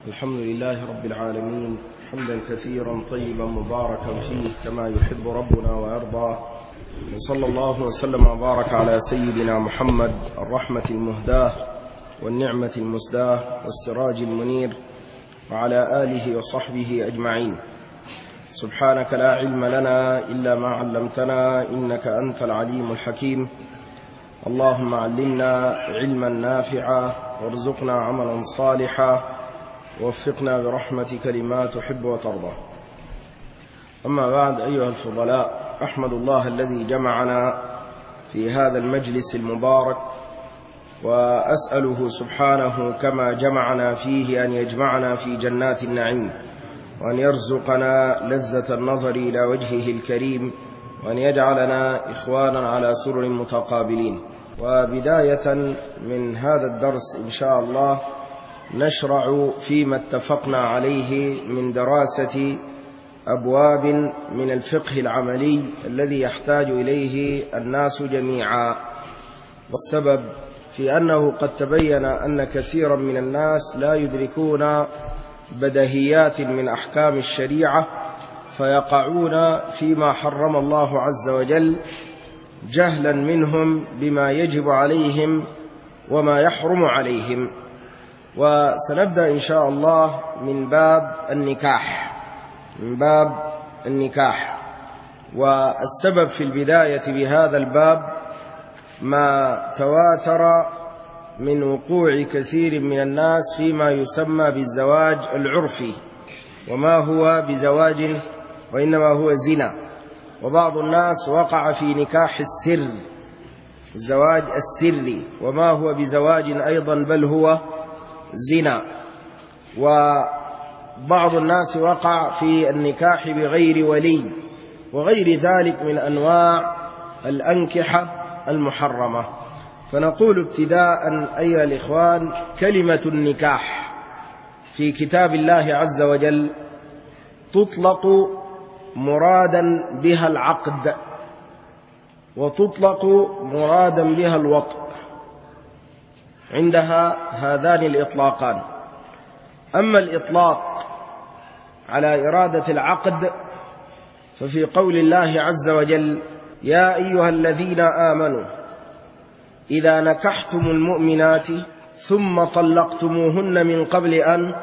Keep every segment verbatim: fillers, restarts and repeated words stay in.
الحمد لله رب العالمين حمدا كثيرا طيبا مباركا فيه كما يحب ربنا ويرضى، وصلى الله وسلم وبارك على سيدنا محمد الرحمة المهداة والنعمة المسداة والسراج المنير وعلى آله وصحبه أجمعين. سبحانك لا علم لنا إلا ما علمتنا إنك أنت العليم الحكيم. اللهم علمنا علما نافعا وارزقنا عملا صالحا ووفقنا برحمتك لما تحب وترضى. أما بعد، أيها الفضلاء، أحمد الله الذي جمعنا في هذا المجلس المبارك، وأسأله سبحانه كما جمعنا فيه أن يجمعنا في جنات النعيم، وأن يرزقنا لذة النظر إلى وجهه الكريم، وأن يجعلنا إخوانا على سرر متقابلين. وبداية من هذا الدرس إن شاء الله نشرع فيما اتفقنا عليه من دراسة أبواب من الفقه العملي الذي يحتاج إليه الناس جميعا. والسبب في أنه قد تبين أن كثيرا من الناس لا يدركون بديهيات من أحكام الشريعة، فيقعون فيما حرم الله عز وجل جهلا منهم بما يجب عليهم وما يحرم عليهم. وسنبدأ إن شاء الله من باب النكاح من باب النكاح والسبب في البداية بهذا الباب ما تواتر من وقوع كثير من الناس فيما يسمى بالزواج العرفي، وما هو بزواج وإنما هو زنا. وبعض الناس وقع في نكاح السر، الزواج السري، وما هو بزواج أيضا بل هو زنا. وبعض الناس وقع في النكاح بغير ولي، وغير ذلك من أنواع الأنكحة المحرمة. فنقول ابتداء أيها الإخوان، كلمة النكاح في كتاب الله عز وجل تطلق مرادا بها العقد، وتطلق مرادا بها الوطء، عندها هذان الإطلاقان. أما الإطلاق على إرادة العقد ففي قول الله عز وجل: يا أيها الذين آمنوا إذا نكحتم المؤمنات ثم طلقتموهن من قبل أن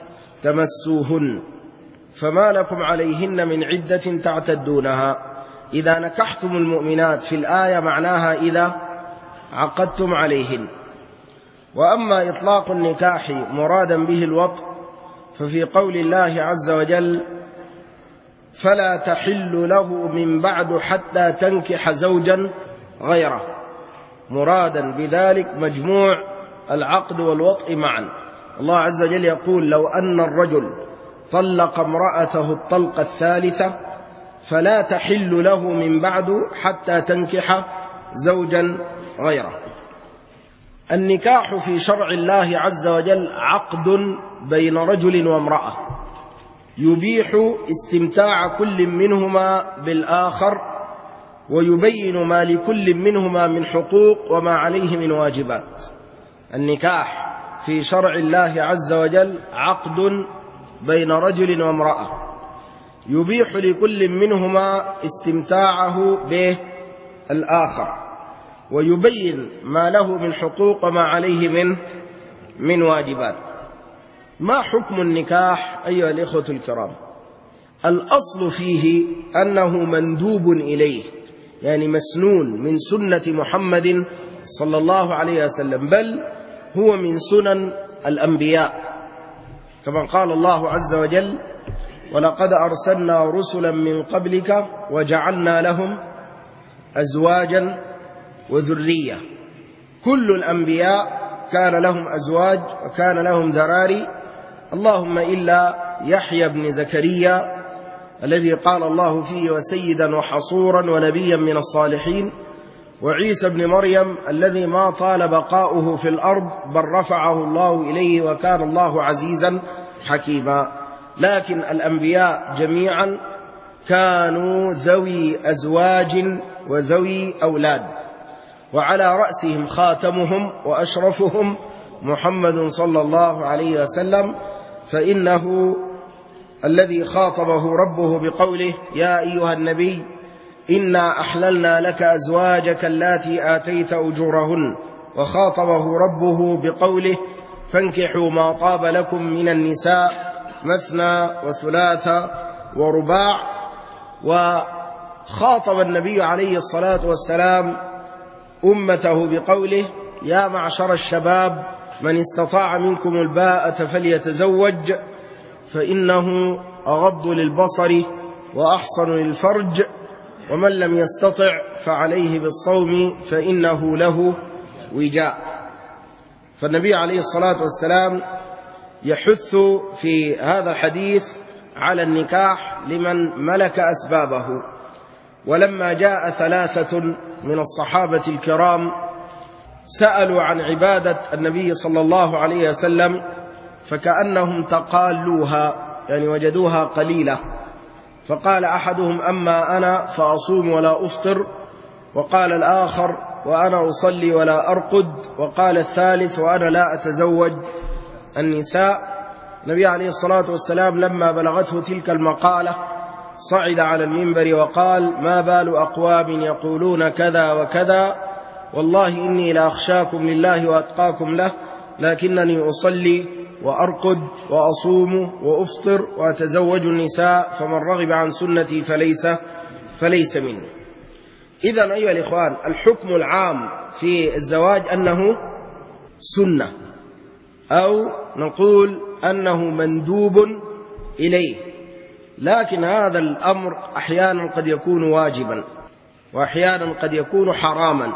تمسوهن فما لكم عليهن من عدة تعتدونها. إذا نكحتم المؤمنات في الآية معناها إذا عقدتم عليهن. وأما إطلاق النكاح مرادا به الوطء ففي قول الله عز وجل: فلا تحل له من بعد حتى تنكح زوجا غيره، مرادا بذلك مجموع العقد والوطء معا. الله عز وجل يقول: لو أن الرجل طلق امرأته الطلقة الثالثة فلا تحل له من بعد حتى تنكح زوجا غيره. النكاح في شرع الله عز وجل عقد بين رجل وامرأة يبيح استمتاع كل منهما بالآخر، ويبين ما لكل منهما من حقوق وما عليه من واجبات. النكاح في شرع الله عز وجل عقد بين رجل وامرأة يبيح لكل منهما استمتاعه بالآخر، ويبين ما له من حقوق وما عليه من من واجبات. ما حكم النكاح أيها الإخوة الكرام؟ الأصل فيه أنه مندوب إليه، يعني مسنون من سنة محمد صلى الله عليه وسلم، بل هو من سنن الأنبياء، كما قال الله عز وجل: ولقد أرسلنا رسلا من قبلك وجعلنا لهم أزواجا وذرية. كل الأنبياء كان لهم أزواج وكان لهم ذراري، اللهم إلا يحيى بن زكريا الذي قال الله فيه: وسيدا وحصورا ونبيا من الصالحين، وعيسى بن مريم الذي ما طال بقاؤه في الأرض بل رفعه الله إليه وكان الله عزيزا حكيما. لكن الأنبياء جميعا كانوا ذوي أزواج وذوي أولاد، وعلى رأسهم خاتمهم وأشرفهم محمد صلى الله عليه وسلم، فإنه الذي خاطبه ربه بقوله يا أيها النبي إنا أحللنا لك أزواجك اللاتي آتيت أجورهن، وخاطبه ربه بقوله فانكحوا ما طاب لكم من النساء مثنى وثلاث ورباع. وخاطب النبي عليه الصلاة والسلام أمته بقوله يا معشر الشباب من استطاع منكم الباءة فليتزوج فإنه أغض للبصر وأحصن للفرج، ومن لم يستطع فعليه بالصوم فإنه له وجاء. فالنبي عليه الصلاة والسلام يحث في هذا الحديث على النكاح لمن ملك أسبابه. ولما جاء ثلاثة من الصحابة الكرام سألوا عن عبادة النبي صلى الله عليه وسلم فكأنهم تقالوها، يعني وجدوها قليلة، فقال أحدهم أما أنا فأصوم ولا أفطر، وقال الآخر وأنا أصلي ولا أرقد، وقال الثالث وأنا لا أتزوج النساء. النبي عليه الصلاة والسلام لما بلغته تلك المقالة صعد على المنبر وقال ما بال أقوام يقولون كذا وكذا، والله إني لأخشاكم لله وأتقاكم له، لكنني أصلي وأرقد وأصوم وأفطر وأتزوج النساء، فمن رغب عن سنتي فليس فليس مني. إذن أيها الإخوان، الحكم العام في الزواج أنه سنة، أو نقول أنه مندوب إليه، لكن هذا الأمر أحيانا قد يكون واجبا، وأحيانا قد يكون حراما،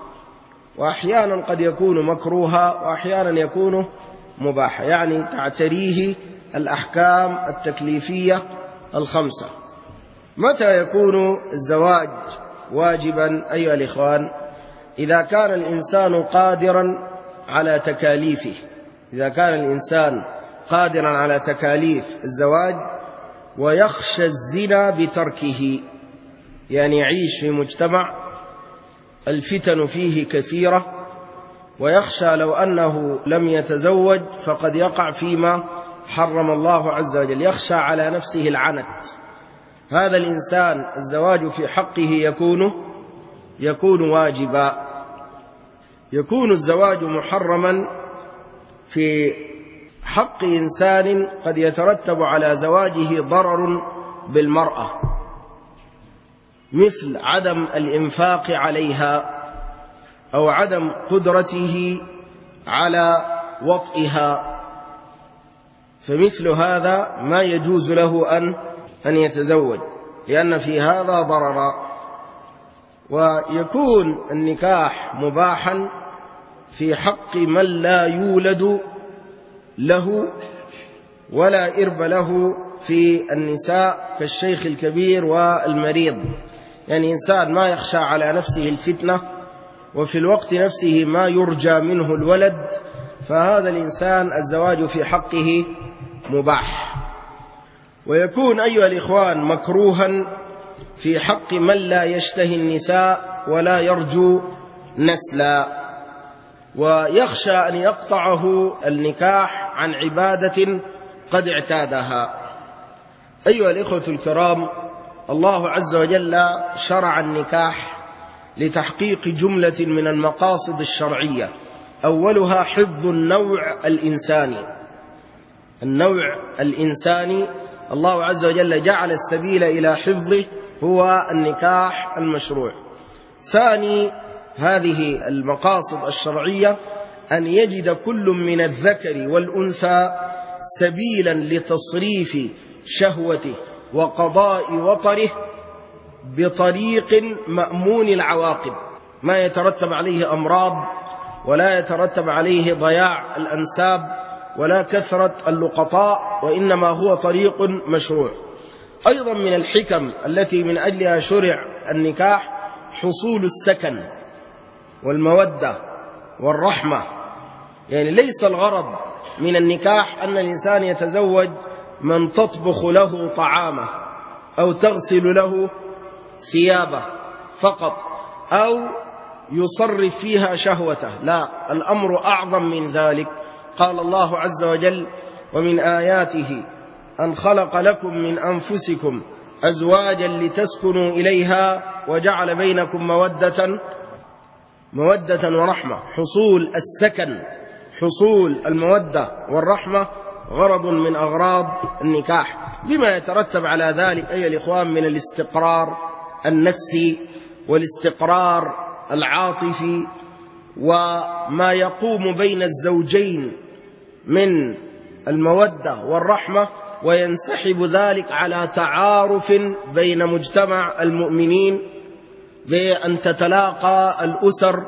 وأحيانا قد يكون مكروها، وأحيانا يكون مباحا، يعني تعتريه الأحكام التكليفية الخمسة. متى يكون الزواج واجبا أيها الإخوان؟ إذا كان الإنسان قادرا على تكاليفه، إذا كان الإنسان قادرا على تكاليف الزواج ويخشى الزنا بتركه، يعني يعيش في مجتمع الفتن فيه كثيرة، ويخشى لو أنه لم يتزوج فقد يقع فيما حرم الله عز وجل، يخشى على نفسه العنت. هذا الإنسان الزواج في حقه يكون يكون واجبا. يكون الزواج محرما في حق إنسان قد يترتب على زواجه ضرر بالمرأة، مثل عدم الإنفاق عليها أو عدم قدرته على وطئها، فمثل هذا ما يجوز له أن أن يتزوج، لأن في هذا ضررا. ويكون النكاح مباحا في حق من لا يولد له ولا إرب له في النساء كالشيخ الكبير والمريض، يعني إنسان ما يخشى على نفسه الفتنة وفي الوقت نفسه ما يرجى منه الولد، فهذا الإنسان الزواج في حقه مباح. ويكون أيها الإخوان مكروها في حق من لا يشتهي النساء ولا يرجو نسلا، ويخشى أن يقطعه النكاح عن عبادة قد اعتادها. أيها الإخوة الكرام، الله عز وجل شرع النكاح لتحقيق جملة من المقاصد الشرعية، أولها حفظ النوع الإنساني. النوع الإنساني الله عز وجل جعل السبيل إلى حفظه هو النكاح المشروع. ثاني هذه المقاصد الشرعية أن يجد كل من الذكر والأنثى سبيلا لتصريف شهوته وقضاء وطره بطريق مأمون العواقب، ما يترتب عليه أمراض ولا يترتب عليه ضياع الأنساب ولا كثرة اللقطاء، وإنما هو طريق مشروع. أيضا من الحكم التي من أجلها شرع النكاح حصول السكن والمودة والرحمة، يعني ليس الغرض من النكاح أن الإنسان يتزوج من تطبخ له طعامه أو تغسل له ثيابه فقط أو يصرف فيها شهوته، لا، الأمر أعظم من ذلك. قال الله عز وجل ومن آياته أن خلق لكم من أنفسكم أزواجا لتسكنوا إليها وجعل بينكم مودة مودة ورحمة. حصول السكن، حصول المودة والرحمة غرض من أغراض النكاح، بما يترتب على ذلك أيها الإخوان من الاستقرار النفسي والاستقرار العاطفي، وما يقوم بين الزوجين من المودة والرحمة، وينسحب ذلك على تعارف بين مجتمع المؤمنين بأن تتلاقى الأسر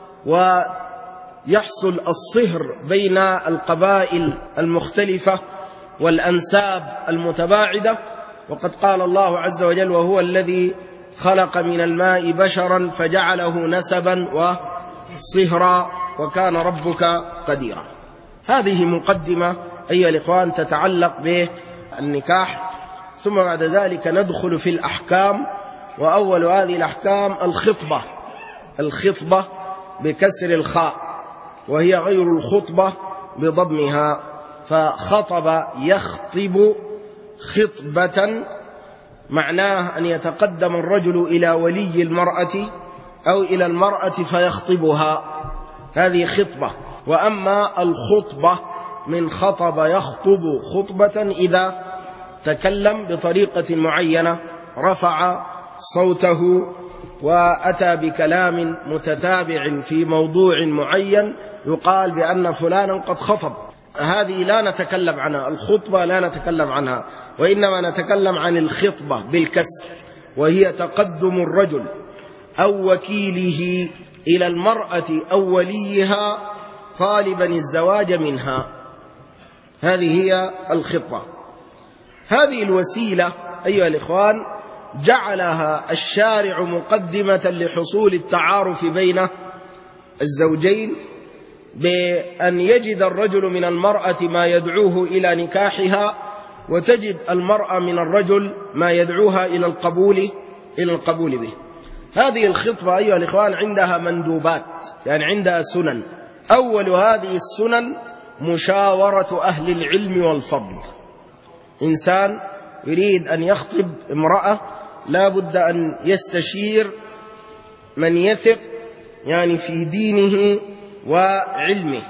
ويحصل الصهر بين القبائل المختلفة والأنساب المتباعدة. وقد قال الله عز وجل: وهو الذي خلق من الماء بشرا فجعله نسبا وصهرا وكان ربك قديرا. هذه مقدمة أيها الإخوان تتعلق بالنكاح، ثم بعد ذلك ندخل في الأحكام. وأول هذه الأحكام الخطبة، الخطبة بكسر الخاء، وهي غير الخطبة بضمها، فخطب يخطب خطبة، معناه أن يتقدم الرجل إلى ولي المرأة أو إلى المرأة فيخطبها، هذه خطبة. وأما الخطبة من خطب يخطب خطبة إذا تكلم بطريقة معينة، رفع صوته وأتى بكلام متتابع في موضوع معين، يقال بأن فلانا قد خطب. هذه لا نتكلم عنها، الخطبة لا نتكلم عنها، وإنما نتكلم عن الخطبة بالكسر، وهي تقدم الرجل أو وكيله إلى المرأة أو وليها طالبا الزواج منها، هذه هي الخطبة. هذه الوسيلة أيها الإخوان جعلها الشارع مقدمة لحصول التعارف بين الزوجين، بأن يجد الرجل من المرأة ما يدعوه إلى نكاحها، وتجد المرأة من الرجل ما يدعوها إلى القبول إلى القبول به. هذه الخطبة أيها الإخوان عندها مندوبات، يعني عندها سنن. أول هذه السنن مشاورة أهل العلم والفضل. إنسان يريد أن يخطب امرأة لا بد أن يستشير من يثق يعني في دينه وعلمه،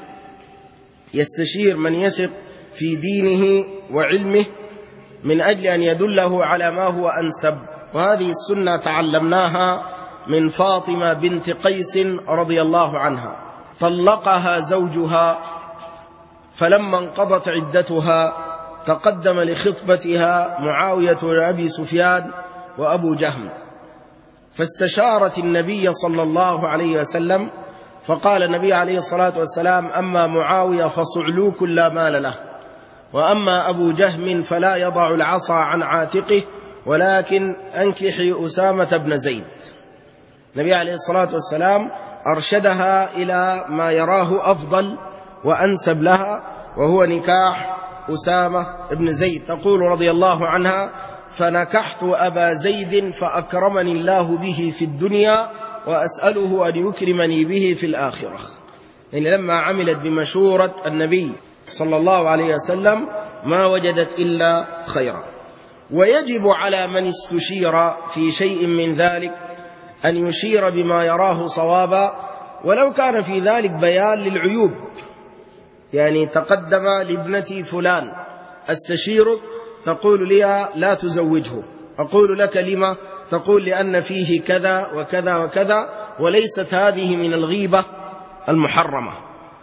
يستشير من يثق في دينه وعلمه من أجل أن يدله على ما هو أنسب. وهذه السنة تعلمناها من فاطمة بنت قيس رضي الله عنها، طلقها زوجها، فلما انقضت عدتها تقدم لخطبتها معاوية وأبي سفيان وأبو جهم، فاستشارت النبي صلى الله عليه وسلم، فقال النبي عليه الصلاة والسلام: أما معاوية فصعلوك لا مال له، وأما أبو جهم فلا يضع العصا عن عاتقه، ولكن أنكحي أسامة بن زيد. النبي عليه الصلاة والسلام أرشدها إلى ما يراه أفضل وأنسب لها، وهو نكاح أسامة بن زيد. تقول رضي الله عنها: فنكحت أبا زيد فأكرمني الله به في الدنيا وأسأله أن يكرمني به في الآخرة. يعني لما عملت بمشورة النبي صلى الله عليه وسلم ما وجدت إلا خيرا. ويجب على من استشير في شيء من ذلك أن يشير بما يراه صوابا، ولو كان في ذلك بيان للعيوب. يعني تقدم لابنتي فلان أستشيرك، تقول لي لا تزوجه، أقول لك لما؟ تقول لأن فيه كذا وكذا وكذا، وليست هذه من الغيبة المحرمة.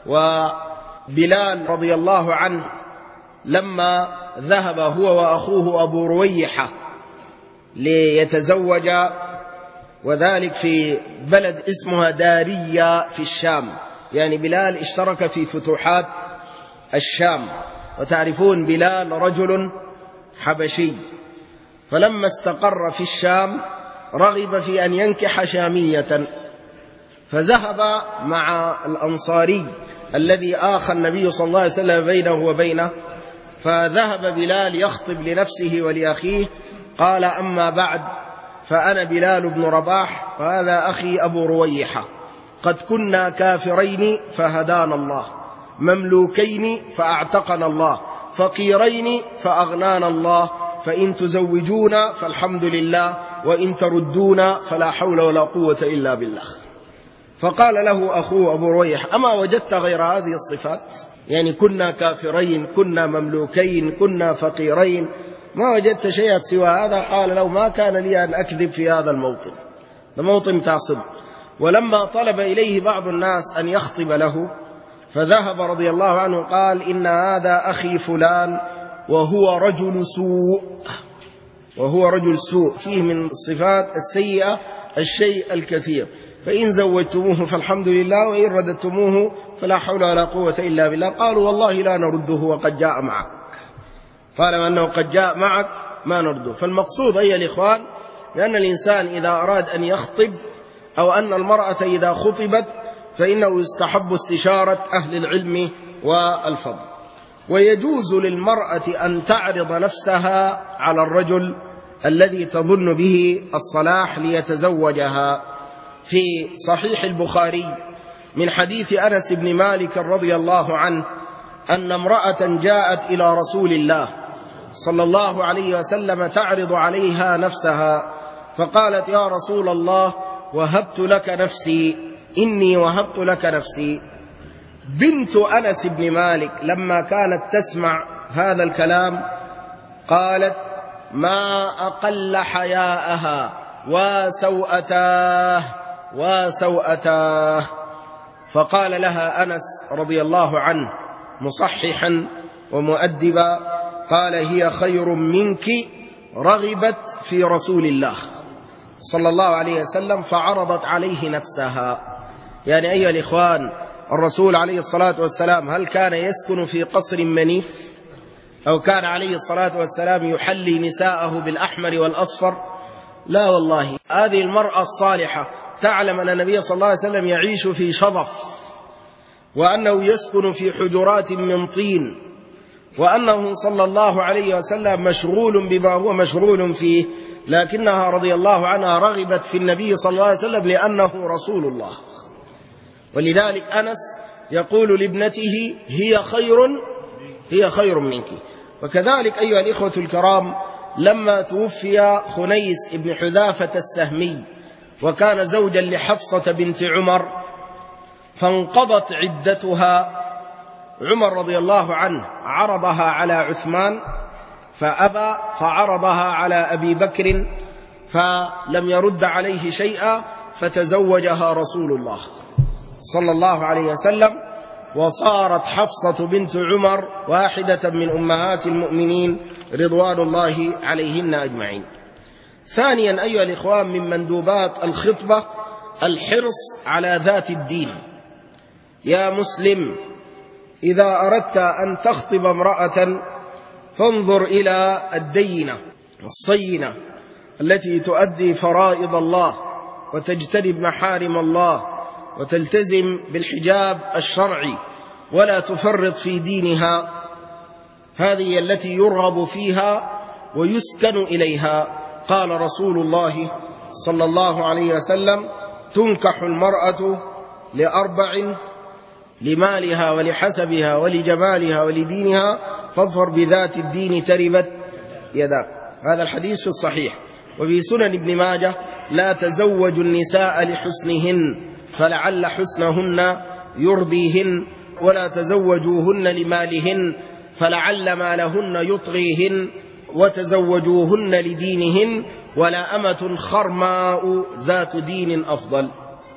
وبلال رضي الله عنه لما ذهب هو وأخوه أبو رويحة ليتزوج، وذلك في بلد اسمها دارية في الشام، يعني بلال اشترك في فتوحات الشام، وتعرفون بلال رجل حبشي، فلما استقر في الشام رغب في أن ينكح شامية، فذهب مع الأنصاري الذي آخى النبي صلى الله عليه وسلم بينه وبينه، فذهب بلال يخطب لنفسه ولأخيه، قال: أما بعد فأنا بلال بن رباح وهذا أخي أبو رويحة، قد كنا كافرين فهدانا الله، مملوكين فأعتقنا الله، فقيرين فأغنانا الله، فإن تزوجونا فالحمد لله، وإن تردونا فلا حول ولا قوة إلا بالله. فقال له أخوه أبو رويح: أما وجدت غير هذه الصفات؟ يعني كنا كافرين، كنا مملوكين، كنا فقيرين، ما وجدت شيئا سوى هذا؟ قال له: ما كان لي أن أكذب في هذا الموطن، الموطن بتاع صدق. ولما طلب إليه بعض الناس أن يخطب له فذهب رضي الله عنه قال: إن هذا أخي فلان وهو رجل سوء، وهو رجل سوء، فيه من الصفات السيئة الشيء الكثير، فإن زوجتموه فالحمد لله، وإن رددتموه فلا حول ولا قوة إلا بالله. قالوا: والله لا نرده وقد جاء معك. طالما أنه قد جاء معك ما نرده. فالمقصود أيها الإخوان بأن الإنسان إذا أراد أن يخطب، أو أن المرأة إذا خطبت، فإنه يستحب استشارة أهل العلم والفضل. ويجوز للمرأة أن تعرض نفسها على الرجل الذي تظن به الصلاح ليتزوجها. في صحيح البخاري من حديث أنس بن مالك رضي الله عنه أن امرأة جاءت إلى رسول الله صلى الله عليه وسلم تعرض عليها نفسها، فقالت: يا رسول الله، وهبت لك نفسي، إني وهبت لك نفسي. بنت أنس بن مالك لما كانت تسمع هذا الكلام قالت: ما أقل حياءها وسوءتاه وسوءتاه. فقال لها أنس رضي الله عنه مصححا ومؤدبا، قال: هي خير منك، رغبت في رسول الله صلى الله عليه وسلم فعرضت عليه نفسها. يعني أيها الإخوان، الرسول عليه الصلاة والسلام هل كان يسكن في قصر منيف، أو كان عليه الصلاة والسلام يحلي نساءه بالأحمر والأصفر؟ لا والله. هذه المرأة الصالحة تعلم أن النبي صلى الله عليه وسلم يعيش في شظف، وأنه يسكن في حجرات من طين، وأنه صلى الله عليه وسلم مشغول بما هو مشغول فيه، لكنها رضي الله عنها رغبت في النبي صلى الله عليه وسلم لأنه رسول الله. ولذلك أنس يقول لابنته: هي خير هي خير منك. وكذلك أيها الإخوة الكرام، لما توفي خنيس بن حذافة السهمي وكان زوجا لحفصة بنت عمر فانقضت عدتها، عمر رضي الله عنه عرضها على عثمان فأبى، فعرضها على أبي بكر فلم يرد عليه شيئا، فتزوجها رسول الله صلى الله عليه وسلم، وصارت حفصة بنت عمر واحدة من أمهات المؤمنين رضوان الله عليهن أجمعين. ثانيا أيها الإخوان، من مندوبات الخطبة الحرص على ذات الدين. يا مسلم، إذا أردت أن تخطب امرأة فانظر إلى الدينة الصينة التي تؤدي فرائض الله وتجتنب محارم الله وتلتزم بالحجاب الشرعي ولا تفرط في دينها. هذه التي يرغب فيها ويسكن إليها. قال رسول الله صلى الله عليه وسلم: تنكح المرأة لأربع: لمالها ولحسبها ولجمالها ولدينها، فاظفر بذات الدين تربت يداك. هذا الحديث في الصحيح. وفي سنن ابن ماجه: لا تزوجوا النساء لحسنهن فلعل حسنهن يرضيهن، ولا تزوجوهن لمالهن فلعل مالهن يطغيهن، وتزوجوهن لدينهن، ولا أمة خرماء ذات دين أفضل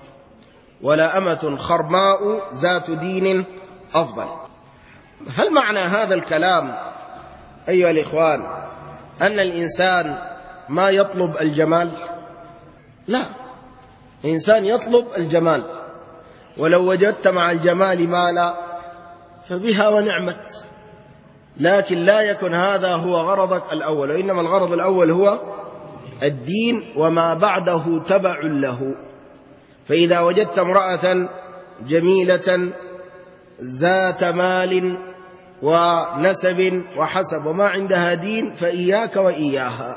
ولا أمة خرماء ذات دين أفضل. هل معنى هذا الكلام أيها الإخوان أن الإنسان ما يطلب الجمال؟ لا، الإنسان يطلب الجمال، ولو وجدت مع الجمال مالا فبها ونعمت، لكن لا يكن هذا هو غرضك الأول، وإنما الغرض الأول هو الدين، وما بعده تبع له. فإذا وجدت امرأة جميلة ذات مال ونسب وحسب وما عندها دين فإياك وإياها.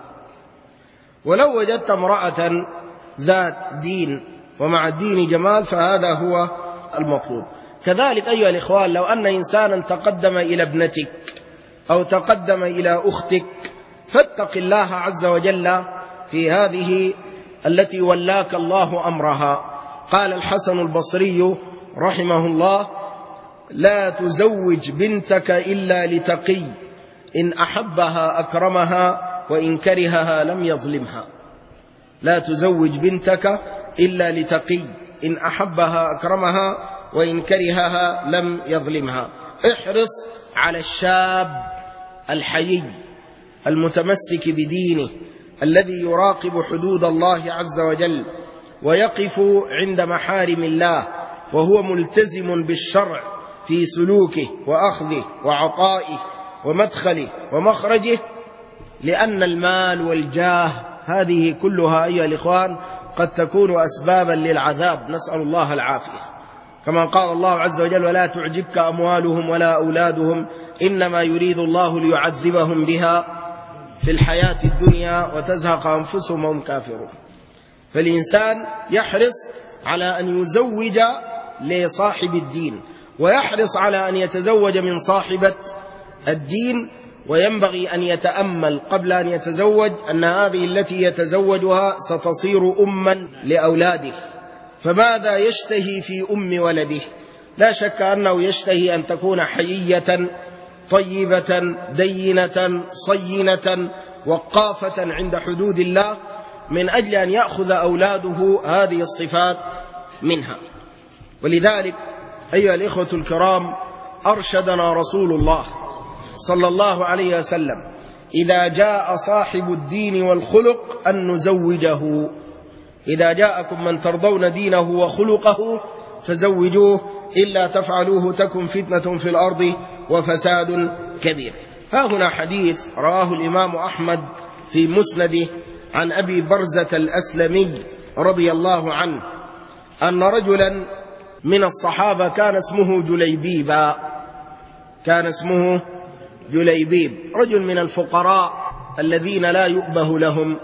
ولو وجدت امرأة ذات دين ومع الدين جمال فهذا هو المطلوب. كذلك أيها الإخوان، لو أن إنسانا تقدم إلى ابنتك أو تقدم إلى أختك، فاتق الله عز وجل في هذه التي ولاك الله أمرها. قال الحسن البصري رحمه الله: لا تزوج بنتك إلا لتقي، إن أحبها أكرمها وإن كرهها لم يظلمها. لا تزوج بنتك إلا لتقي، إن أحبها أكرمها وإن كرهها لم يظلمها. احرص على الشاب الحيي المتمسك بدينه الذي يراقب حدود الله عز وجل ويقف عند محارم الله، وهو ملتزم بالشرع في سلوكه وأخذه وعطائه ومدخله ومخرجه، لأن المال والجاه هذه كلها أيها الإخوان قد تكون أسبابا للعذاب، نسأل الله العافية. كما قال الله عز وجل: ولا تعجبك أموالهم ولا أولادهم إنما يريد الله ليعذبهم بها في الحياة الدنيا وتزهق أنفسهم وهم كافرون. فالإنسان يحرص على أن يزوج لصاحب الدين، ويحرص على أن يتزوج من صاحبة الدين، وينبغي أن يتأمل قبل أن يتزوج أن هذه التي يتزوجها ستصير أما لأولاده، فماذا يشتهي في أم ولده؟ لا شك أنه يشتهي أن تكون حيية طيبة دينة صينة وقافة عند حدود الله، من أجل أن يأخذ أولاده هذه الصفات منها. ولذلك أيها الإخوة الكرام، أرشدنا رسول الله صلى الله عليه وسلم: إذا جاء صاحب الدين والخلق أن نزوجه. إذا جاءكم من ترضون دينه وخلقه فزوجوه، إلا تفعلوه تكن فتنة في الأرض وفساد كبير. ها هنا حديث رواه الإمام أحمد في مسنده عن أبي برزة الأسلمي رضي الله عنه أن رجلا من الصحابة كان اسمه جليبيبا، كان اسمه جليبيب، رجل من الفقراء الذين لا يؤبه لهم.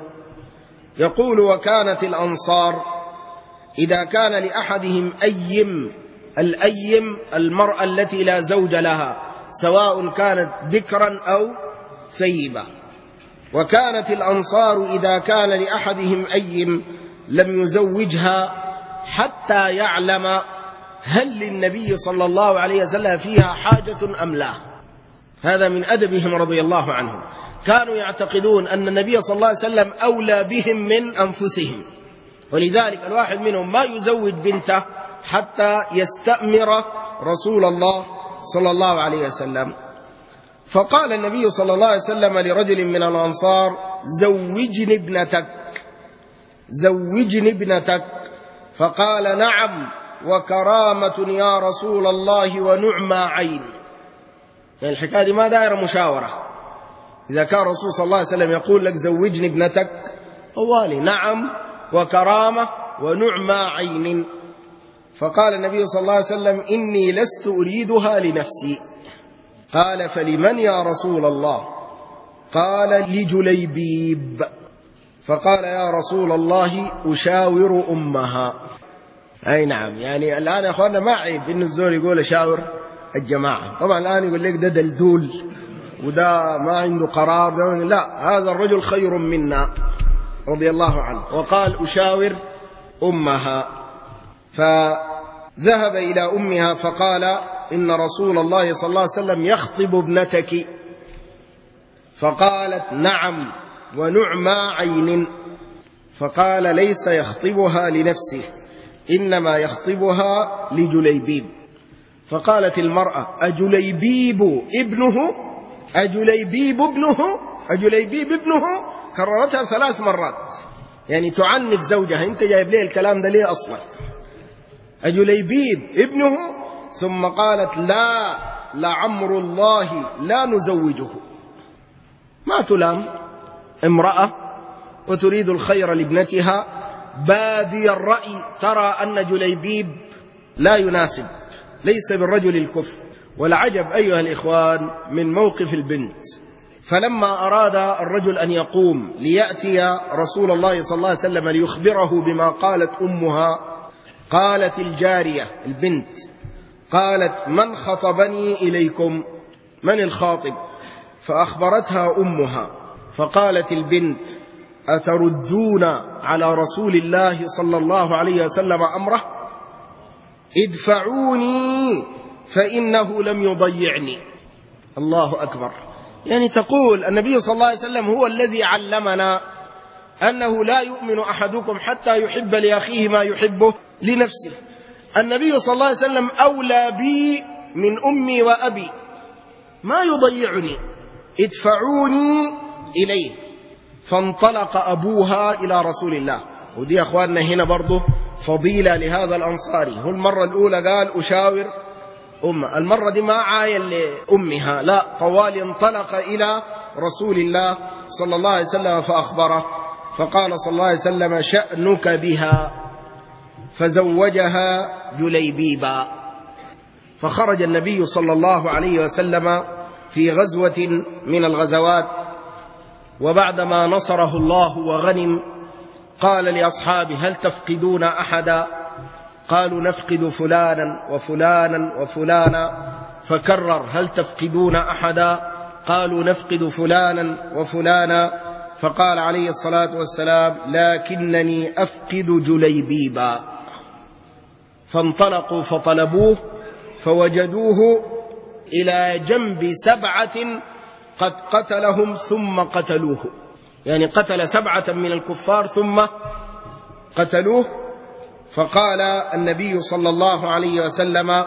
يقول: وكانت الأنصار إذا كان لأحدهم أيم، الأيم المرأة التي لا زوج لها سواء كانت ذكرا أو ثيبة، وكانت الأنصار إذا كان لأحدهم أيم لم يزوجها حتى يعلم هل للنبي صلى الله عليه وسلم فيها حاجة أم لا. هذا من أدبهم رضي الله عنهم، كانوا يعتقدون أن النبي صلى الله عليه وسلم أولى بهم من أنفسهم، ولذلك الواحد منهم ما يزوج بنته حتى يستأمر رسول الله صلى الله عليه وسلم. فقال النبي صلى الله عليه وسلم لرجل من الأنصار: زوجني ابنتك، زوجني ابنتك. فقال: نعم وكرامة يا رسول الله ونعمى عين. يعني الحكاية دي ما دائرة مشاورة، إذا كان الرسول صلى الله عليه وسلم يقول لك زوجني ابنتك طوالي نعم وكرامة ونعمى عين. فقال النبي صلى الله عليه وسلم: إني لست أريدها لنفسي. قال: فلمن يا رسول الله؟ قال: لجليبيب. فقال: يا رسول الله أشاور أمها. أي نعم، يعني الآن يا أخوانا ما عيب إن الزور يقول أشاور الجماعة. طبعا الآن يقول لك ده دلدول وده ما عنده قرار، ده لا، هذا الرجل خير منا رضي الله عنه، وقال: أشاور أمها. فذهب إلى أمها فقال: إن رسول الله صلى الله عليه وسلم يخطب ابنتك. فقالت: نعم ونعمى عين. فقال: ليس يخطبها لنفسه، إنما يخطبها لجليبيب. فقالت المرأة: أجليبيب ابنه؟ أجليبيب ابنه؟ أجليبيب ابنه؟ كررتها ثلاث مرات، يعني تعنف زوجها: أنت جايب ليه الكلام ده ليه أصلا؟ أجليبيب ابنه؟ ثم قالت: لا لعمر الله لا نزوجه. ما تلام امرأة وتريد الخير لابنتها، بادي الرأي ترى أن جليبيب لا يناسب، ليس بالرجل الكفء. والعجب أيها الإخوان من موقف البنت، فلما أراد الرجل أن يقوم ليأتي رسول الله صلى الله عليه وسلم ليخبره بما قالت أمها، قالت الجارية البنت، قالت: من خطبني إليكم؟ من الخاطب؟ فأخبرتها أمها فقالت البنت: أتردون على رسول الله صلى الله عليه وسلم أمره؟ ادفعوني فإنه لم يضيعني. الله أكبر. يعني تقول النبي صلى الله عليه وسلم هو الذي علمنا أنه لا يؤمن أحدكم حتى يحب لأخيه ما يحبه لنفسه. النبي صلى الله عليه وسلم أولى بي من أمي وأبي، ما يضيعني، ادفعوني إليه. فانطلق أبوها إلى رسول الله. ودي أخواننا هنا برضه فضيلة لهذا الأنصاري. هو المرة الأولى قال أشاور أمه، المرة دي ما عاين لأمها، لا، طوال انطلق إلى رسول الله صلى الله عليه وسلم فأخبره، فقال صلى الله عليه وسلم: شأنك بها. فزوجها جليبيبا. فخرج النبي صلى الله عليه وسلم في غزوة من الغزوات، وبعدما نصره الله وغنم قال لأصحابه: هل تفقدون أحدا؟ قالوا: نفقد فلانا وفلانا وفلانا. فكرر: هل تفقدون أحدا؟ قالوا: نفقد فلانا وفلانا. فقال عليه الصلاة والسلام: لكنني أفقد جليبيبا. فانطلقوا فطلبوه فوجدوه إلى جنب سبعة قد قتلهم ثم قتلوه، يعني قتل سبعة من الكفار ثم قتلوه. فقال النبي صلى الله عليه وسلم: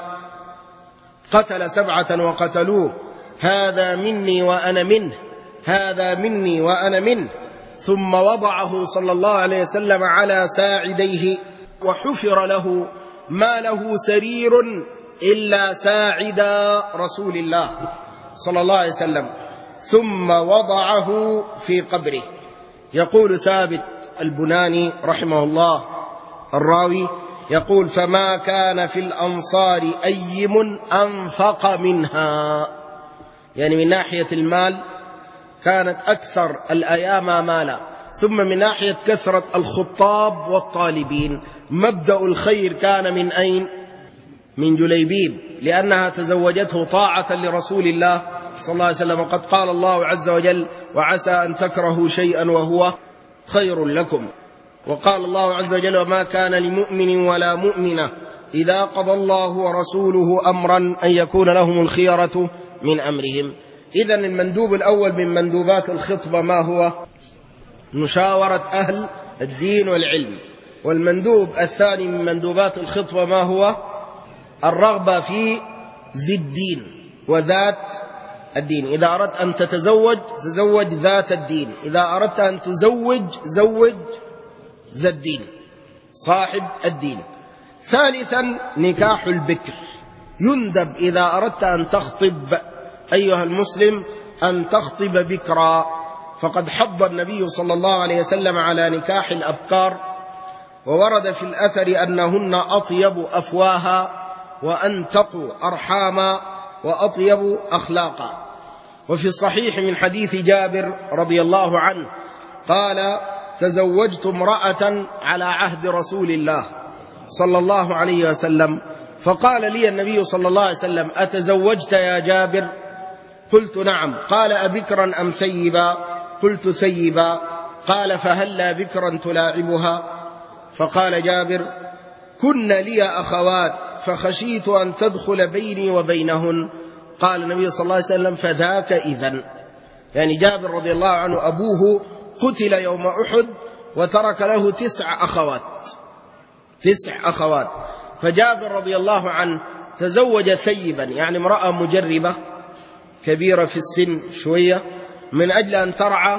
قتل سبعة وقتلوه، هذا مني وأنا منه، هذا مني وأنا منه. ثم وضعه صلى الله عليه وسلم على ساعديه، وحفر له ما له سرير إلا ساعد رسول الله صلى الله عليه وسلم، ثم وضعه في قبره. يقول ثابت البناني رحمه الله الراوي، يقول: فما كان في الأنصار أيم أنفق منها، يعني من ناحية المال كانت أكثر الأيام مالا، ثم من ناحية كثرة الخطاب والطالبين مبدأ الخير كان من أين؟ من جليبيب، لأنها تزوجته طاعة لرسول الله صلى الله عليه وسلم. وقد قال الله عز وجل: وعسى أن تكرهوا شيئا وهو خير لكم. وقال الله عز وجل: وما كان لمؤمن ولا مؤمنة إذا قضى الله ورسوله أمرا أن يكون لهم الخيرة من أمرهم. إذن المندوب الأول من مندوبات الخطبة ما هو؟ مشاورة أهل الدين والعلم. والمندوب الثاني من مندوبات الخطبة ما هو؟ الرغبة في ذي الدين وذات الدين. إذا أردت أن تتزوج تزوج ذات الدين، إذا أردت أن تزوج زوج ذا الدين، صاحب الدين. ثالثا نكاح البكر. يندب إذا أردت أن تخطب أيها المسلم أن تخطب بكرا، فقد حض النبي صلى الله عليه وسلم على نكاح الأبكار، وورد في الأثر أنهن أطيب أفواها وأنتق أرحاما وأطيب أخلاقا. وفي الصحيح من حديث جابر رضي الله عنه قال: تزوجت امرأة على عهد رسول الله صلى الله عليه وسلم، فقال لي النبي صلى الله عليه وسلم: أتزوجت يا جابر؟ قلت: نعم. قال: أبكرا أم ثيبا؟ قلت: ثيبا. قال: فهلا بكرا تلاعبها؟ فقال جابر: كن لي أخوات فخشيت أن تدخل بيني وبينهن. قال النبي صلى الله عليه وسلم: فذاك إذن. يعني جابر رضي الله عنه أبوه قتل يوم أحد وترك له تسع أخوات، تسع أخوات. فجابر رضي الله عنه تزوج ثيبا، يعني امرأة مجربة كبيرة في السن شوية، من أجل أن ترعى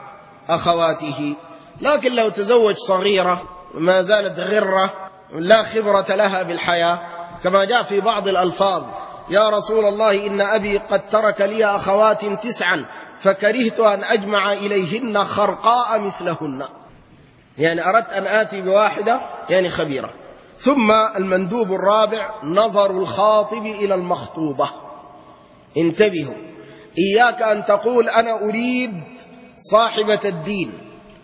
أخواته. لكن لو تزوج صغيرة ما زالت غرة لا خبرة لها بالحياة، كما جاء في بعض الألفاظ: يا رسول الله إن أبي قد ترك لي أخوات تسعا فكرهت أن أجمع إليهن خرقاء مثلهن، يعني أردت أن آتي بواحدة يعني خبيرة. ثم المندوب الرابع نظر الخاطب إلى المخطوبة. انتبهوا، إياك أن تقول أنا أريد صاحبة الدين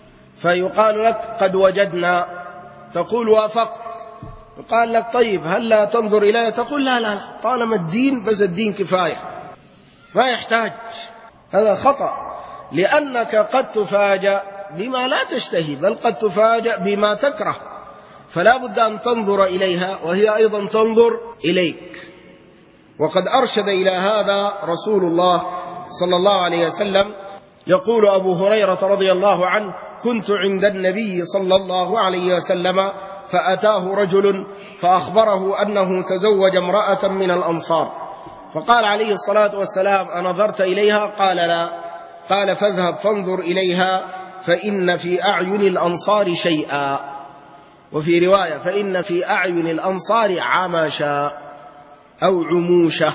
فيقال لك قد وجدنا، تقول وافقت، يقال لك طيب هل لا تنظر إليها؟ تقول لا لا طالما الدين بس الدين كفاية ما يحتاج. هذا خطأ، لأنك قد تفاجأ بما لا تشتهي، بل قد تفاجأ بما تكره، فلا بد أن تنظر إليها وهي أيضا تنظر إليك. وقد أرشد إلى هذا رسول الله صلى الله عليه وسلم. يقول أبو هريرة رضي الله عنه: كنت عند النبي صلى الله عليه وسلم فأتاه رجل فأخبره أنه تزوج امرأة من الأنصار، فقال عليه الصلاة والسلام: أنظرت إليها؟ قال: لا. قال: فاذهب فانظر إليها فإن في أعين الأنصار شيئا، وفي رواية: فإن في أعين الأنصار عمشا أو عموشة.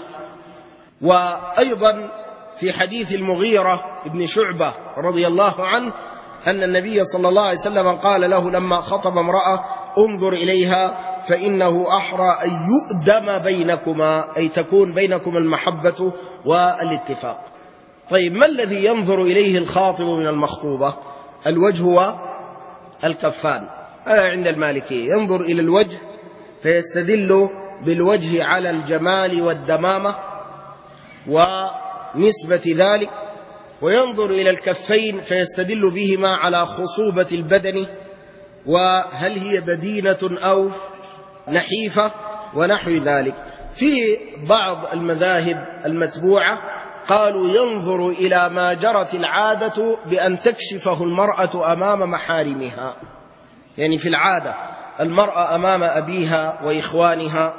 وأيضا في حديث المغيرة بن شعبة رضي الله عنه أن النبي صلى الله عليه وسلم قال له لما خطب امرأة: انظر إليها فإنه أحرى أن يؤدم بينكما، أي تكون بينكما المحبة والاتفاق. طيب، ما الذي ينظر إليه الخاطب من المخطوبة؟ الوجه والكفان. هذا عند المالكية، ينظر إلى الوجه فيستدل بالوجه على الجمال والدمامة ونسبة ذلك، وينظر إلى الكفين فيستدل بهما على خصوبة البدن وهل هي بدينة أو نحيفة ونحو ذلك. في بعض المذاهب المتبوعة قالوا ينظر إلى ما جرت العادة بأن تكشفه المرأة أمام محارمها، يعني في العادة المرأة أمام أبيها وإخوانها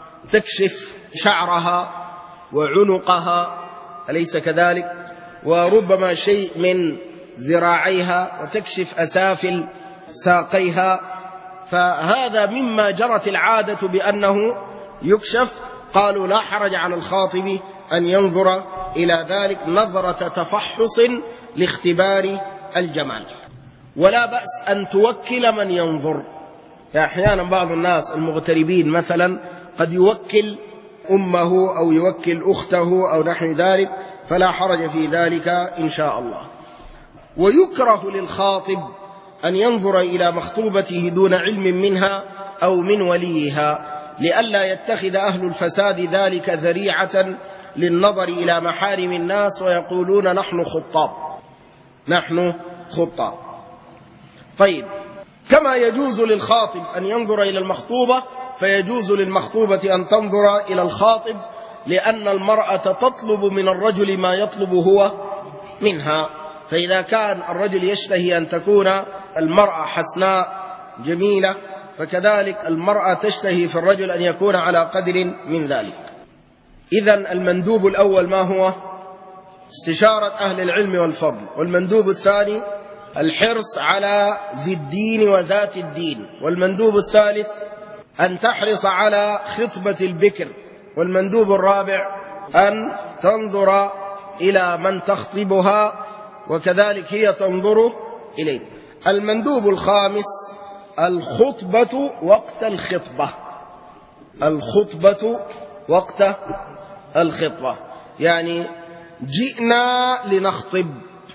تكشف شعرها وعنقها، أليس كذلك؟ وربما شيء من ذراعيها، وتكشف أسافل ساقيها، فهذا مما جرت العادة بأنه يكشف. قالوا لا حرج على الخاطب أن ينظر إلى ذلك نظرة تفحص لاختبار الجمال، ولا بأس أن توكل من ينظر. يعني أحيانا بعض الناس المغتربين مثلا قد يوكل أمه أو يوكل أخته أو نحو ذلك، فلا حرج في ذلك إن شاء الله. ويكره للخاطب أن ينظر إلى مخطوبته دون علم منها أو من وليها، لئلا يتخذ أهل الفساد ذلك ذريعة للنظر إلى محارم الناس ويقولون نحن خطاب نحن خطاب. طيب، كما يجوز للخاطب أن ينظر إلى المخطوبة، فيجوز للمخطوبة أن تنظر إلى الخاطب، لأن المرأة تطلب من الرجل ما يطلب هو منها. فإذا كان الرجل يشتهي أن تكون المرأة حسناء جميلة، فكذلك المرأة تشتهي في الرجل أن يكون على قدر من ذلك. إذن المندوب الأول ما هو؟ استشارة أهل العلم والفضل. والمندوب الثاني الحرص على ذي الدين وذات الدين. والمندوب الثالث أن تحرص على خطبة البكر. والمندوب الرابع أن تنظر إلى من تخطبها وكذلك هي تنظر إليه. المندوب الخامس الخطبة وقت الخطبة. الخطبة وقت الخطبة، يعني جئنا لنخطب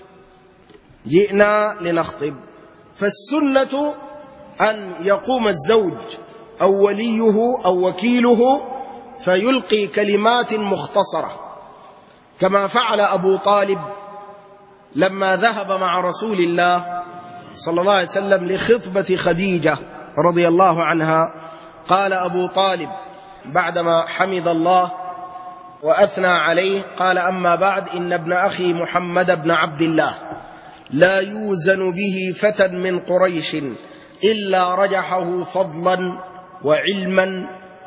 جئنا لنخطب فالسنة أن يقوم الزوج أو وليه أو وكيله فيلقي كلمات مختصرة، كما فعل أبو طالب لما ذهب مع رسول الله صلى الله عليه وسلم لخطبة خديجة رضي الله عنها. قال أبو طالب بعدما حمد الله وأثنى عليه، قال: أما بعد، إن ابن أخي محمد بن عبد الله لا يوزن به فتى من قريش إلا رجحه فضلا وعلما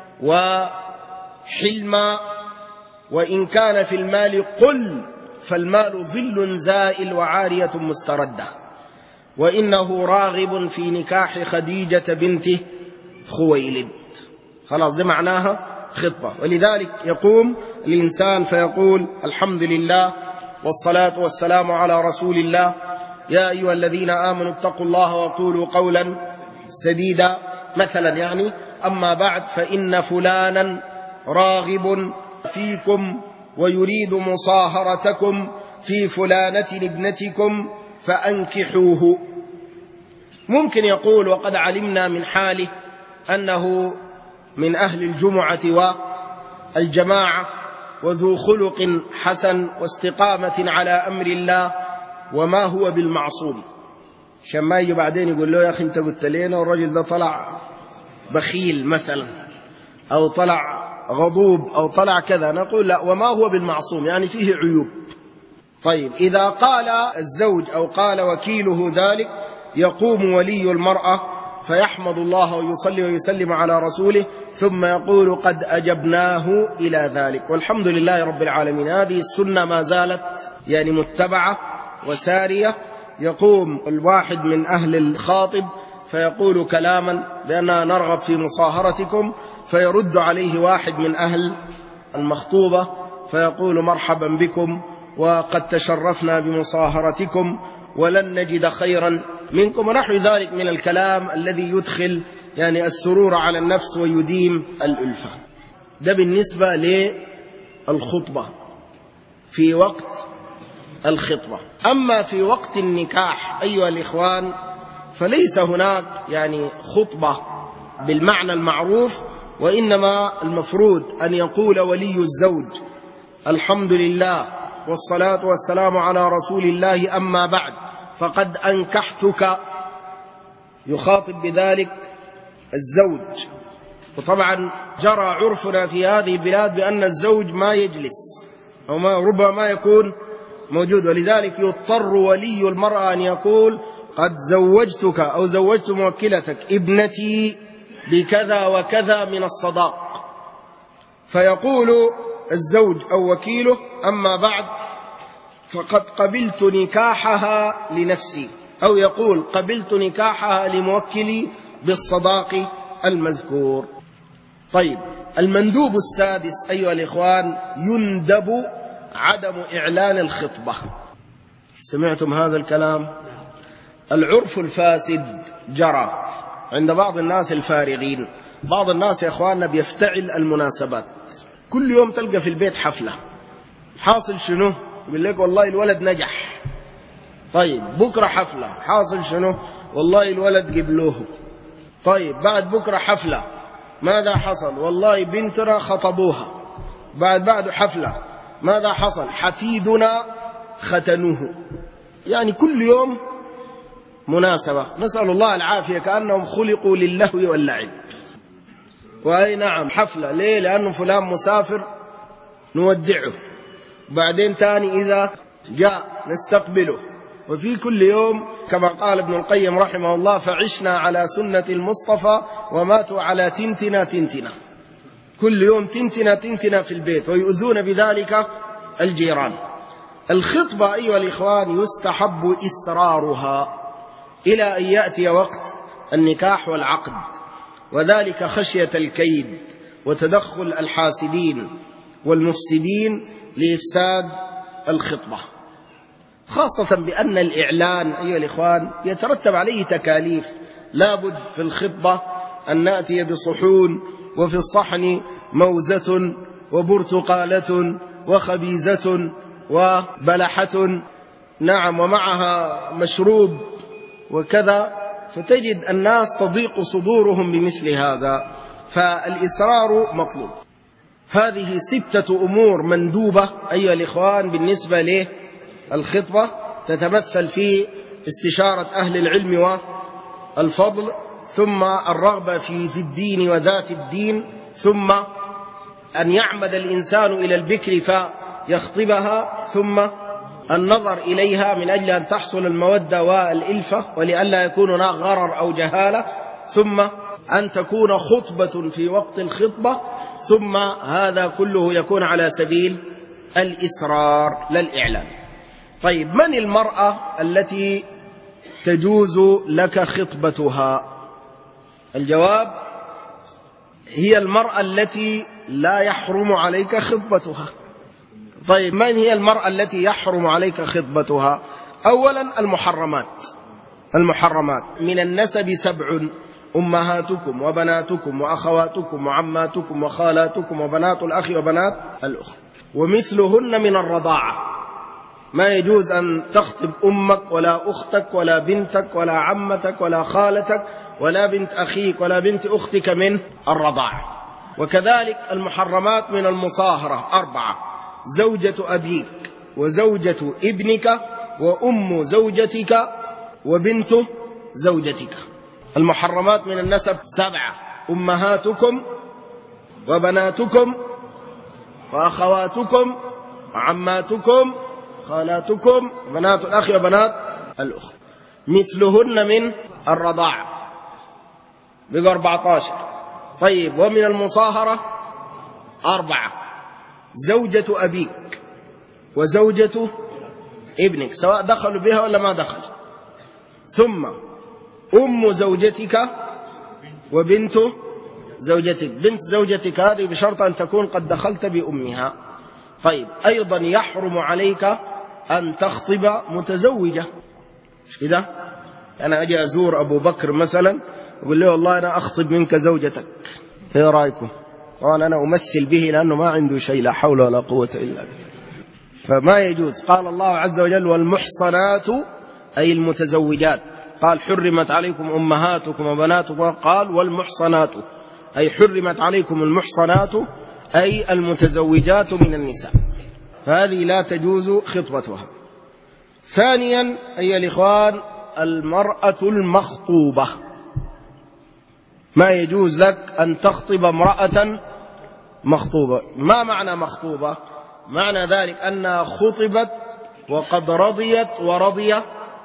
وحلما، وإن كان في المال قل فالمال ظل زائل وعارية مستردة، وإنه راغب في نكاح خديجة بنته خويلد. خلاص، دي معناها خطبة. ولذلك يقوم الإنسان فيقول: الحمد لله والصلاة والسلام على رسول الله، يا أيها الذين آمنوا اتقوا الله وقولوا قولا سديدا، مثلا يعني: أما بعد، فإن فلانا راغب فيكم ويريد مصاهرتكم في فلانة ابنتكم فأنكحوه. ممكن يقول: وقد علمنا من حاله أنه من أهل الجمعة والجماعة وذو خلق حسن واستقامة على أمر الله وما هو بالمعصوم. عشان ما يجي بعدين يقول له يا أخي أنت قلت لنا والرجل ده طلع بخيل مثلا، أو طلع غضوب، أو طلع كذا، نقول لا، وما هو بالمعصوم يعني فيه عيوب. طيب إذا قال الزوج أو قال وكيله ذلك، يقوم ولي المرأة فيحمد الله ويصلي ويسلم على رسوله، ثم يقول قد أجبناه إلى ذلك، والحمد لله رب العالمين. هذه السنة ما زالت يعني متبعة وسارية. يقوم الواحد من أهل الخاطب فيقول كلاما بأننا نرغب في مصاهرتكم، فيرد عليه واحد من أهل المخطوبة فيقول مرحبا بكم وقد تشرفنا بمصاهرتكم ولن نجد خيرا منكم، ونحو ذلك من الكلام الذي يدخل يعني السرور على النفس ويديم الألفة. ده بالنسبة للخطبة في وقت الخطبة. أما في وقت النكاح أيها الإخوان فليس هناك يعني خطبة بالمعنى المعروف، وإنما المفروض أن يقول ولي الزوج الحمد لله والصلاة والسلام على رسول الله، أما بعد فقد أنكحتك، يخاطب بذلك الزوج. وطبعا جرى عرفنا في هذه البلاد بأن الزوج ما يجلس أو ما ربما ما يكون موجود، ولذلك يضطر ولي المرأة أن يقول قد زوجتك أو زوجت موكلتك ابنتي بكذا وكذا من الصداق، فيقول الزوج أو وكيله أما بعد فقد قبلت نكاحها لنفسي، أو يقول قبلت نكاحها لموكلي بالصداق المذكور. طيب المندوب السادس أيها الإخوان، يندب عدم إعلان الخطبة. سمعتم هذا الكلام؟ العرف الفاسد جرى عند بعض الناس الفارغين. بعض الناس يا إخواننا بيفتعل المناسبات، كل يوم تلقى في البيت حفلة، حاصل شنو؟ يقول لك والله الولد نجح. طيب بكرة حفلة، حاصل شنو؟ والله الولد قبلوه. طيب بعد بكرة حفلة، ماذا حصل؟ والله بنتنا خطبوها. بعد بعد حفلة، ماذا حصل؟ حفيدنا ختنوه. يعني كل يوم مناسبة، نسأل الله العافية، كأنهم خلقوا للهو واللعب. وأي نعم حفلة، ليه؟ لأنه فلان مسافر نودعه، بعدين تاني إذا جاء نستقبله. وفي كل يوم كما قال ابن القيم رحمه الله فعشنا على سنة المصطفى وماتوا على تنتنا تنتنا، كل يوم تنتنا تنتنا في البيت، ويؤذون بذلك الجيران. الخطبة أيها الإخوان يستحب إسرارها إلى أن يأتي وقت النكاح والعقد، وذلك خشية الكيد وتدخل الحاسدين والمفسدين لإفساد الخطبة، خاصة بأن الإعلان أيها الإخوان يترتب عليه تكاليف. لابد في الخطبة أن نأتي بصحون، وفي الصحن موزة وبرتقالة وخبيزة وبلحة، نعم، ومعها مشروب وكذا، فتجد الناس تضيق صدورهم بمثل هذا، فالإسرار مطلوب. هذه ستة أمور مندوبة أيها الإخوان بالنسبة للخطبة، تتمثل في استشارة أهل العلم والفضل، ثم الرغبة في ذي الدين وذات الدين، ثم أن يعمد الإنسان إلى البكر فيخطبها، ثم النظر إليها من أجل أن تحصل المودة والإلفة ولئلا يكون هناك غرر أو جهالة، ثم أن تكون خطبة في وقت الخطبة، ثم هذا كله يكون على سبيل الإسرار لا الإعلان. طيب من المرأة التي تجوز لك خطبتها؟ الجواب هي المرأة التي لا يحرم عليك خطبتها. طيب من هي المرأة التي يحرم عليك خطبتها؟ أولا المحرمات. المحرمات من النسب سبع: أمهاتكم وبناتكم وأخواتكم وعماتكم وخالاتكم وبنات الأخ وبنات الأخت، ومثلهن من الرضاعة. ما يجوز أن تخطب أمك ولا أختك ولا بنتك ولا عمتك ولا خالتك ولا بنت أخيك ولا بنت أختك من الرضاعة. وكذلك المحرمات من المصاهرة أربعة: زوجة أبيك وزوجة ابنك وأم زوجتك وبنت زوجتك. المحرمات من النسب سبعة: أمهاتكم وبناتكم وأخواتكم وعماتكم خالاتكم بنات الأخ وبنات الأخت، مثلهن من الرضاعة، بقى أربعة عشر. طيب، ومن المصاهرة أربعة: زوجة أبيك وزوجة ابنك سواء دخلوا بها ولا ما دخل، ثم أم زوجتك وبنت زوجتك. بنت زوجتك هذه بشرط أن تكون قد دخلت بأمها. طيب، أيضا يحرم عليك أن تخطب متزوجة، مش كده؟ أنا أجي أزور أبو بكر مثلا أقول له والله أنا أخطب منك زوجتك، إيه رأيكم؟ طبعا أنا أمثل به لأنه ما عنده شيء، لا حول ولا قوة إلا بالله، فما يجوز. قال الله عز وجل: والمحصنات أي المتزوجات. قال: حرمت عليكم أمهاتكم وبناتكم، قال: والمحصنات أي حرمت عليكم المحصنات أي المتزوجات من النساء، فهذه لا تجوز خطبتها. ثانيا أيها الإخوان، المرأة المخطوبة، ما يجوز لك أن تخطب امرأة مخطوبة. ما معنى مخطوبة؟ معنى ذلك أنها خطبت وقد رضيت ورضي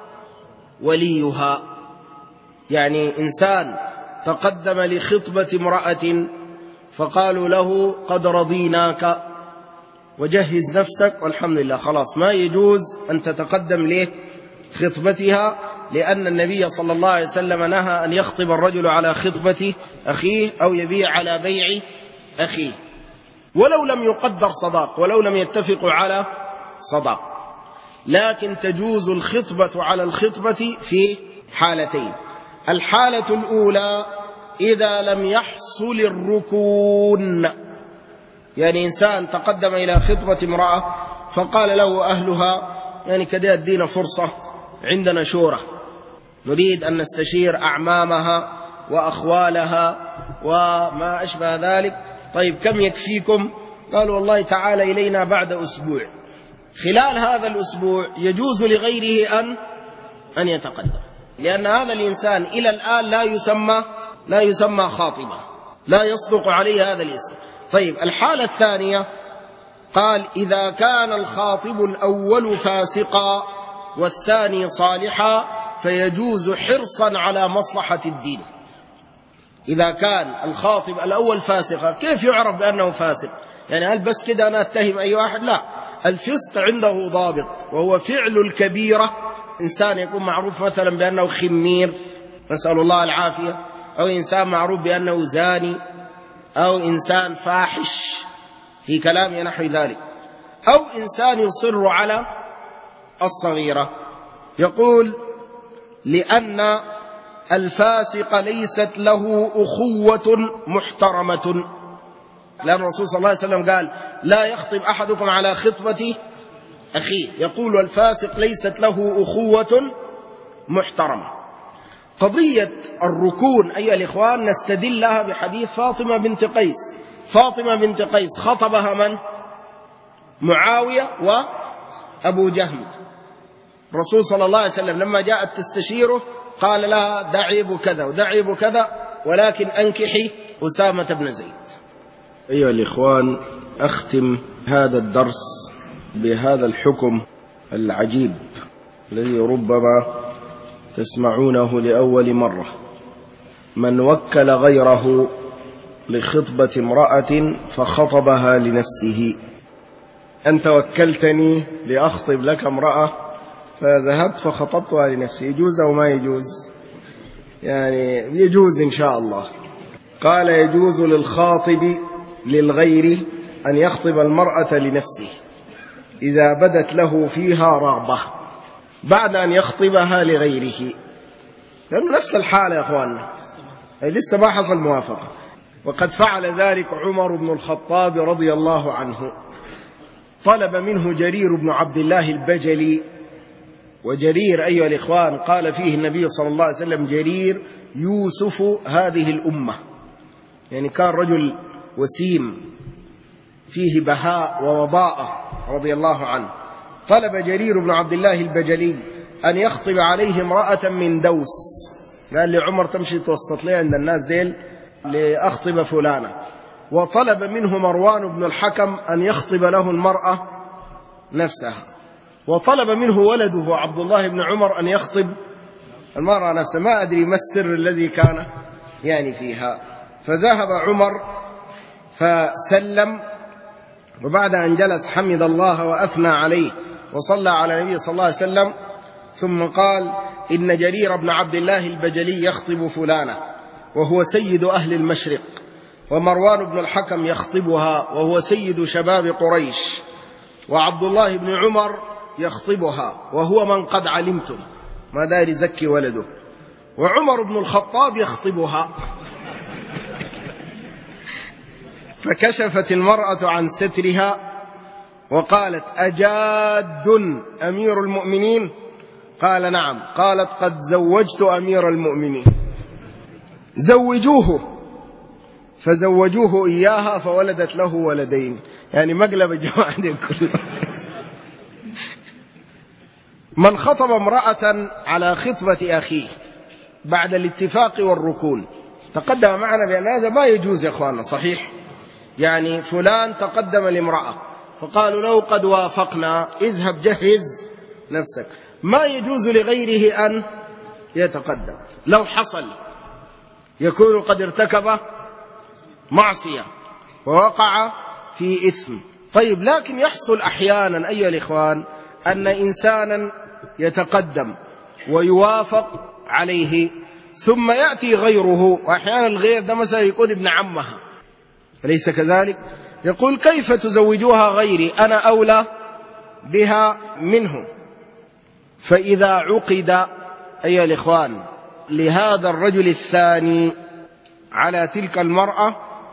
وليها، يعني إنسان تقدم لخطبة امرأة فقالوا له قد رضيناك وجهز نفسك والحمد لله، خلاص ما يجوز أن تتقدم لخطبتها، لأن النبي صلى الله عليه وسلم نهى أن يخطب الرجل على خطبة أخيه أو يبيع على بيع أخيه، ولو لم يقدر صداق، ولو لم يتفقوا على صداق. لكن تجوز الخطبة على الخطبة في حالتين: الحالة الأولى إذا لم يحصل الركون، يعني إنسان تقدم إلى خطبة امرأة فقال له أهلها يعني كده ادينا فرصة، عندنا شورى، نريد أن نستشير أعمامها وأخوالها وما أشبه ذلك، طيب كم يكفيكم؟ قالوا والله تعالى إلينا بعد أسبوع. خلال هذا الأسبوع يجوز لغيره أن أن يتقدم، لأن هذا الإنسان إلى الآن لا يسمى لا يسمى خاطبا، لا يصدق عليه هذا الاسم. طيب، الحالة الثانية قال: إذا كان الخاطب الأول فاسقا والثاني صالحا فيجوز حرصا على مصلحة الدين. إذا كان الخاطب الأول فاسقا، كيف يعرف بأنه فاسق؟ يعني هل بس كده أنا أتهم أي واحد؟ لا، الفسق عنده ضابط، وهو فعل الكبيرة. إنسان يكون معروف مثلا بأنه خمير، نسأل الله العافية، أو إنسان معروف بأنه زاني، أو إنسان فاحش في كلام نحو ذلك، أو إنسان يصر على الصغيرة. يقول: لأن الفاسق ليست له أخوة محترمة، لأن الرسول صلى الله عليه وسلم قال: لا يخطب أحدكم على خطبة أخيه. يقول: والفاسق ليست له أخوة محترمة. قضية الركون أيها الإخوان نستدل لها بحديث فاطمة بنت قيس. فاطمة بنت قيس خطبها من؟ معاوية وأبو جهم. الرسول صلى الله عليه وسلم لما جاءت تستشيره قال لها: دعي بكذا ودعي بكذا، ولكن أنكحي أسامة بن زيد. أيها الإخوان، أختم هذا الدرس بهذا الحكم العجيب الذي ربما تسمعونه لأول مرة: من وكل غيره لخطبة امرأة فخطبها لنفسه. أنت وكلتني لأخطب لك امرأة فذهبت فخطبتها لنفسي، يجوز أو ما يجوز؟ يعني يجوز إن شاء الله. قال: يجوز للخاطب للغير أن يخطب المرأة لنفسه إذا بدت له فيها رغبة بعد أن يخطبها لغيره، لأنه نفس الحالة يا أخواننا، أي لسه ما حصل موافقة. وقد فعل ذلك عمر بن الخطاب رضي الله عنه، طلب منه جرير بن عبد الله البجلي. وجرير أيها الإخوان قال فيه النبي صلى الله عليه وسلم: جرير يوسف هذه الأمة، يعني كان رجل وسيم فيه بهاء ووضاءة، رضي الله عنه طلب جرير بن عبد الله البجلي أن يخطب عليه امرأة من دوس، قال لي عمر تمشي توسط لي عند الناس ديل لأخطب فلانة. وطلب منه مروان بن الحكم أن يخطب له المرأة نفسها. وطلب منه ولده عبد الله بن عمر أن يخطب المرأة نفسها. ما أدري ما السر الذي كان يعني فيها. فذهب عمر فسلم، وبعد أن جلس حمد الله وأثنى عليه وصلى على النبي صلى الله عليه وسلم، ثم قال: إن جرير بن عبد الله البجلي يخطب فلانة وهو سيد أهل المشرق، ومروان بن الحكم يخطبها وهو سيد شباب قريش، وعبد الله بن عمر يخطبها وهو من قد علمتم، ما دار يزكي ولده، وعمر بن الخطاب يخطبها. فكشفت المرأة عن سترها وقالت: أجاد أمير المؤمنين؟ قال: نعم. قالت: قد زوجت أمير المؤمنين، زوجوه. فزوجوه إياها فولدت له ولدين، يعني مقلب الجماعة دي كلها. من خطب امرأة على خطبة أخيه بعد الاتفاق والركون، تقدم معنا بأن هذا ما يجوز يا أخواننا، صحيح؟ يعني فلان تقدم لامرأة فقالوا له قد وافقنا، اذهب جهز نفسك، ما يجوز لغيره أن يتقدم. لو حصل يكون قد ارتكب معصية ووقع في إثم. طيب، لكن يحصل أحيانا أيها الإخوان أن إنسانا يتقدم ويوافق عليه ثم يأتي غيره، وأحيانا الغير ده مثلا يكون ابن عمها، أليس كذلك؟ يقول: كيف تزوجوها غيري، أنا أولى بها منه. فإذا عقد أيها الإخوان لهذا الرجل الثاني على تلك المرأة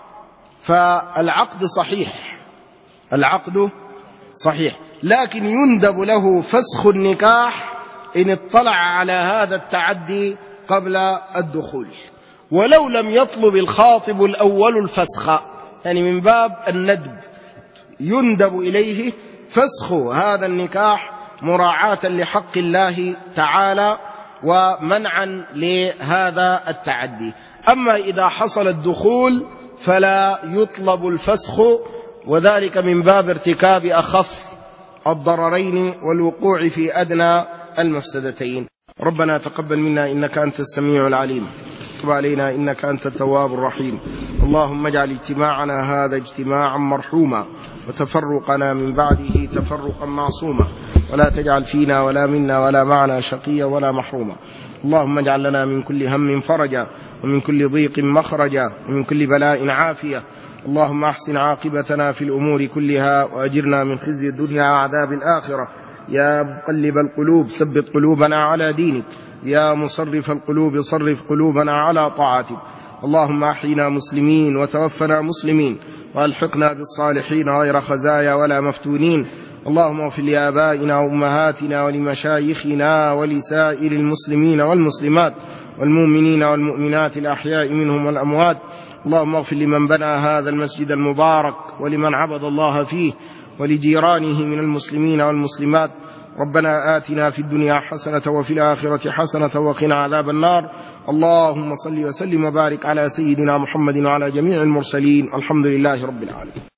فالعقد صحيح، العقد صحيح، لكن يندب له فسخ النكاح إن اطلع على هذا التعدي قبل الدخول، ولو لم يطلب الخاطب الأول الفسخ، يعني من باب الندب يندب إليه فسخ هذا النكاح مراعاة لحق الله تعالى ومنعا لهذا التعدي. أما إذا حصل الدخول فلا يطلب الفسخ، وذلك من باب ارتكاب أخف الضررين والوقوع في أدنى المفسدتين. ربنا تقبل منا إنك أنت السميع العليم، وتب علينا إنك أنت التواب الرحيم. اللهم اجعل اجتماعنا هذا اجتماعا مرحوما، وتفرقنا من بعده تفرقا معصوما، ولا تجعل فينا ولا منا ولا معنا شقيا ولا محروما. اللهم اجعل لنا من كل هم فرجا، ومن كل ضيق مخرجا، ومن كل بلاء عافية. اللهم احسن عاقبتنا في الأمور كلها، وأجرنا من خزي الدنيا وعذاب الآخرة. يا مقلب القلوب ثبت قلوبنا على دينك، يا مصرف القلوب صرف قلوبنا على طاعتك. اللهم أحينا مسلمين وتوفنا مسلمين، وألحقنا بالصالحين غير خزايا ولا مفتونين. اللهم اغفر لآبائنا وأمهاتنا ولمشايخنا ولسائر المسلمين والمسلمات والمؤمنين والمؤمنات الأحياء منهم والأموات. اللهم اغفر لمن بنى هذا المسجد المبارك ولمن عبد الله فيه ولجيرانه من المسلمين والمسلمات. ربنا آتنا في الدنيا حسنة وفي الآخرة حسنة وقنا عذاب النار. اللهم صل وسلم وبارك على سيدنا محمد وعلى جميع المرسلين. الحمد لله رب العالمين.